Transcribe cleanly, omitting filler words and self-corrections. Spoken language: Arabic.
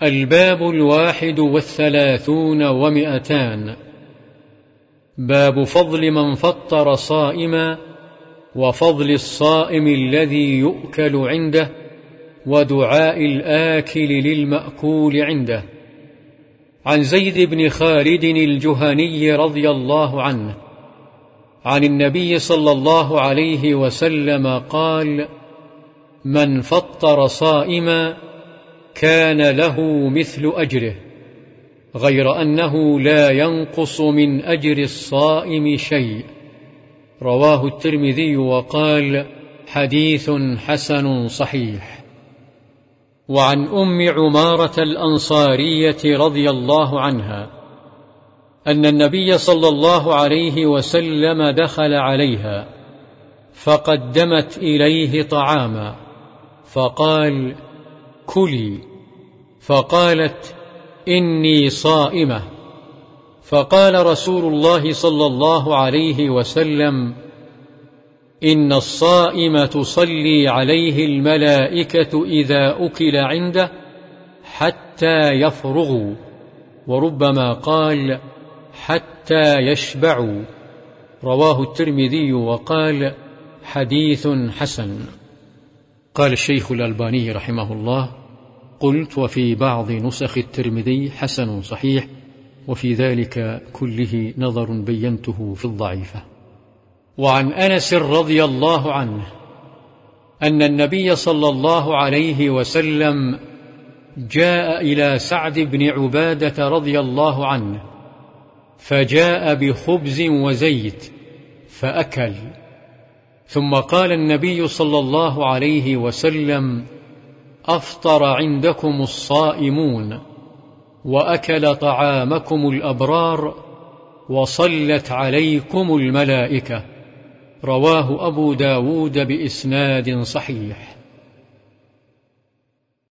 الباب 31 باب فضل من فطر صائما وفضل الصائم الذي يؤكل عنده ودعاء الآكل للمأكول عنده. عن زيد بن خالد الجهني رضي الله عنه عن النبي صلى الله عليه وسلم قال: من فطر صائما كان له مثل أجره غير أنه لا ينقص من أجر الصائم شيء. رواه الترمذي وقال: حديث حسن صحيح. وعن أم عمارة الأنصارية رضي الله عنها أن النبي صلى الله عليه وسلم دخل عليها فقدمت إليه طعاما فقال: كلي. فقالت: إني صائمة. فقال رسول الله صلى الله عليه وسلم: إن الصائم تصلي عليه الملائكة إذا أكل عنده حتى يفرغوا، وربما قال: حتى يشبعوا. رواه الترمذي وقال: حديث حسن. قال الشيخ الألباني رحمه الله: قلت: وفي بعض نسخ الترمذي حسن صحيح، وفي ذلك كله نظر بينته في الضعيفة. وعن أنس رضي الله عنه أن النبي صلى الله عليه وسلم جاء إلى سعد بن عبادة رضي الله عنه فجاء بخبز وزيت فأكل، ثم قال النبي صلى الله عليه وسلم: أفطر عندكم الصائمون وأكل طعامكم الأبرار وصلت عليكم الملائكة. رواه أبو داود بإسناد صحيح.